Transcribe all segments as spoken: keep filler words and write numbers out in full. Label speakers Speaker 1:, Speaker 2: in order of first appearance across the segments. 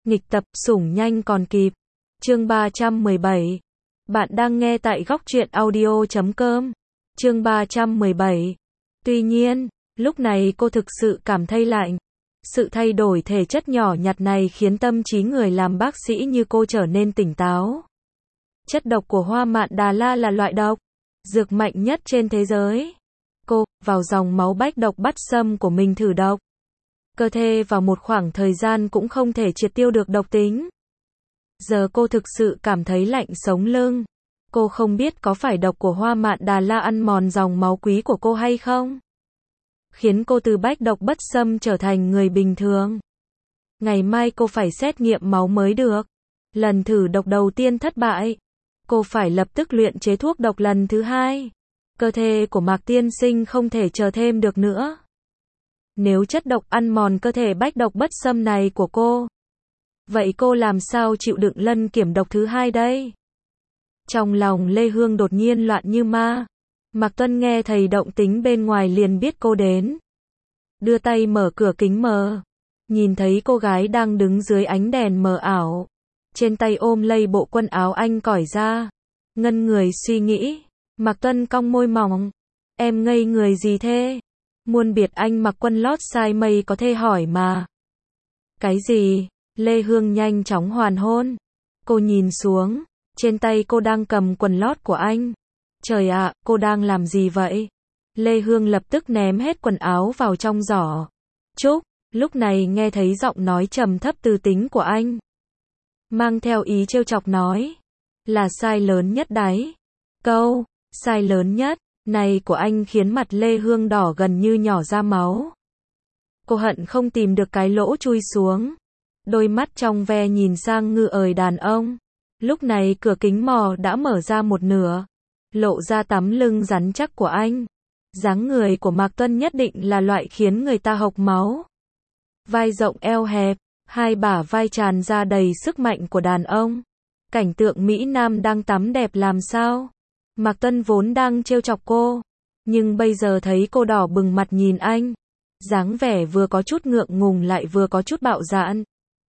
Speaker 1: Nghịch tập, sủng nhanh còn kịp. Chương ba trăm mười bảy. Bạn đang nghe tại góc truyện audio chấm com. Chương ba trăm mười bảy. Tuy nhiên, lúc này cô thực sự cảm thấy lạnh. Sự thay đổi thể chất nhỏ nhặt này khiến tâm trí người làm bác sĩ như cô trở nên tỉnh táo. Chất độc của hoa mạn Đà La là loại độc dược mạnh nhất trên thế giới. Cô, vào dòng máu bách độc bắt xâm của mình thử độc. Cơ thể vào một khoảng thời gian cũng không thể triệt tiêu được độc tính. Giờ cô thực sự cảm thấy lạnh sống lưng. Cô không biết có phải độc của hoa mạn Đà La ăn mòn dòng máu quý của cô hay không, khiến cô từ bách độc bất xâm trở thành người bình thường. Ngày mai cô phải xét nghiệm máu mới được. Lần thử độc đầu tiên thất bại, cô phải lập tức luyện chế thuốc độc lần thứ hai. Cơ thể của Mạc tiên sinh không thể chờ thêm được nữa. Nếu chất độc ăn mòn cơ thể bách độc bất xâm này của cô, vậy cô làm sao chịu đựng lân kiểm độc thứ hai đây? Trong lòng Lê Hương đột nhiên loạn như ma. Mạc Tuân nghe thấy động tĩnh bên ngoài liền biết cô đến. Đưa tay mở cửa kính mờ. Nhìn thấy cô gái đang đứng dưới ánh đèn mờ ảo. Trên tay ôm lấy bộ quần áo anh cởi ra. Ngân người suy nghĩ. Mạc Tuân cong môi mỏng. Em ngây người gì thế? Muôn biệt anh mặc quần lót size mây có thể hỏi mà. Cái gì? Lê Hương nhanh chóng hoàn hôn. Cô nhìn xuống. Trên tay cô đang cầm quần lót của anh. Trời ạ, cô đang làm gì vậy? Lê Hương lập tức ném hết quần áo vào trong giỏ. Trúc, lúc này nghe thấy giọng nói trầm thấp từ tính của anh. Mang theo ý trêu chọc nói. Là sai lớn nhất đấy. Câu, sai lớn nhất, này của anh khiến mặt Lê Hương đỏ gần như nhỏ ra máu. Cô hận không tìm được cái lỗ chui xuống. Đôi mắt trong ve nhìn sang ngư ời đàn ông. Lúc này cửa kính mò đã mở ra một nửa. Lộ ra tấm lưng rắn chắc của anh. Dáng người của Mạc Tuân nhất định là loại khiến người ta hộc máu. Vai rộng eo hẹp, hai bả vai tràn ra đầy sức mạnh của đàn ông. Cảnh tượng Mỹ Nam đang tắm đẹp làm sao? Mạc Tuân vốn đang trêu chọc cô, nhưng bây giờ thấy cô đỏ bừng mặt nhìn anh. Dáng vẻ vừa có chút ngượng ngùng lại vừa có chút bạo dạn.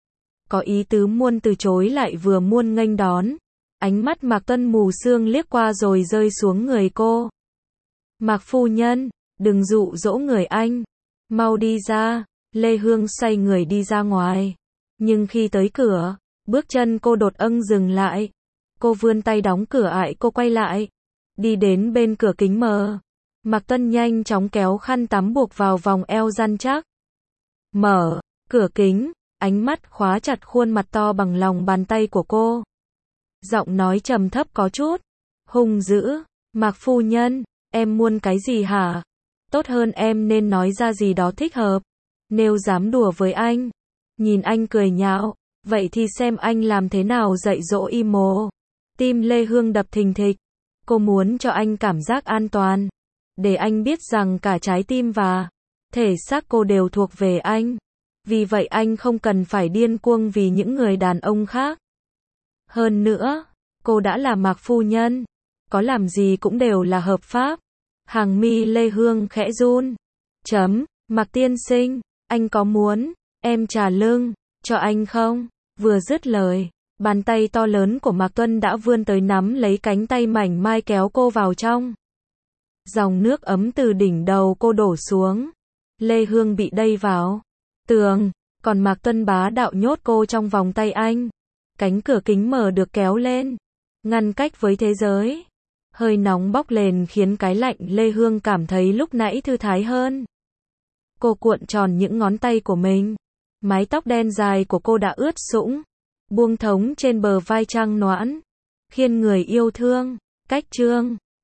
Speaker 1: Có ý tứ muôn từ chối lại vừa muôn nghênh đón. Ánh mắt Mạc Tuân mù sương liếc qua rồi rơi xuống người cô. Mạc phu nhân, đừng dụ dỗ người anh. Mau đi ra. Lê Hương xoay người đi ra ngoài. Nhưng khi tới cửa, bước chân cô đột âng dừng lại. Cô vươn tay đóng cửa ại cô quay lại. Đi đến bên cửa kính mờ. Mạc Tuân nhanh chóng kéo khăn tắm buộc vào vòng eo rắn chắc. Mở cửa kính, ánh mắt khóa chặt khuôn mặt to bằng lòng bàn tay của cô. Giọng nói trầm thấp có chút hung dữ. Mạc phu nhân, em muốn cái gì hả? Tốt hơn em nên nói ra gì đó thích hợp. Nếu dám đùa với anh. Nhìn anh cười nhạo. Vậy thì xem anh làm thế nào dạy dỗ im mồ. Tim Lê Hương đập thình thịch. Cô muốn cho anh cảm giác an toàn. Để anh biết rằng cả trái tim và thể xác cô đều thuộc về anh. Vì vậy anh không cần phải điên cuồng vì những người đàn ông khác. Hơn nữa, cô đã là Mạc phu nhân. Có làm gì cũng đều là hợp pháp. Hàng mi Lê Hương khẽ run. Chấm, Mạc tiên sinh, anh có muốn em trả lưng cho anh không? Vừa dứt lời, bàn tay to lớn của Mạc Tuân đã vươn tới nắm lấy cánh tay mảnh mai kéo cô vào trong. Dòng nước ấm từ đỉnh đầu cô đổ xuống. Lê Hương bị đẩy vào tường, còn Mạc Tuân bá đạo nhốt cô trong vòng tay anh. Cánh cửa kính mở được kéo lên, ngăn cách với thế giới. Hơi nóng bốc lên khiến cái lạnh Lê Hương cảm thấy lúc nãy thư thái hơn. Cô cuộn tròn những ngón tay của mình. Mái tóc đen dài của cô đã ướt sũng, buông thống trên bờ vai trăng noãn. Khiên người yêu thương. Cách chương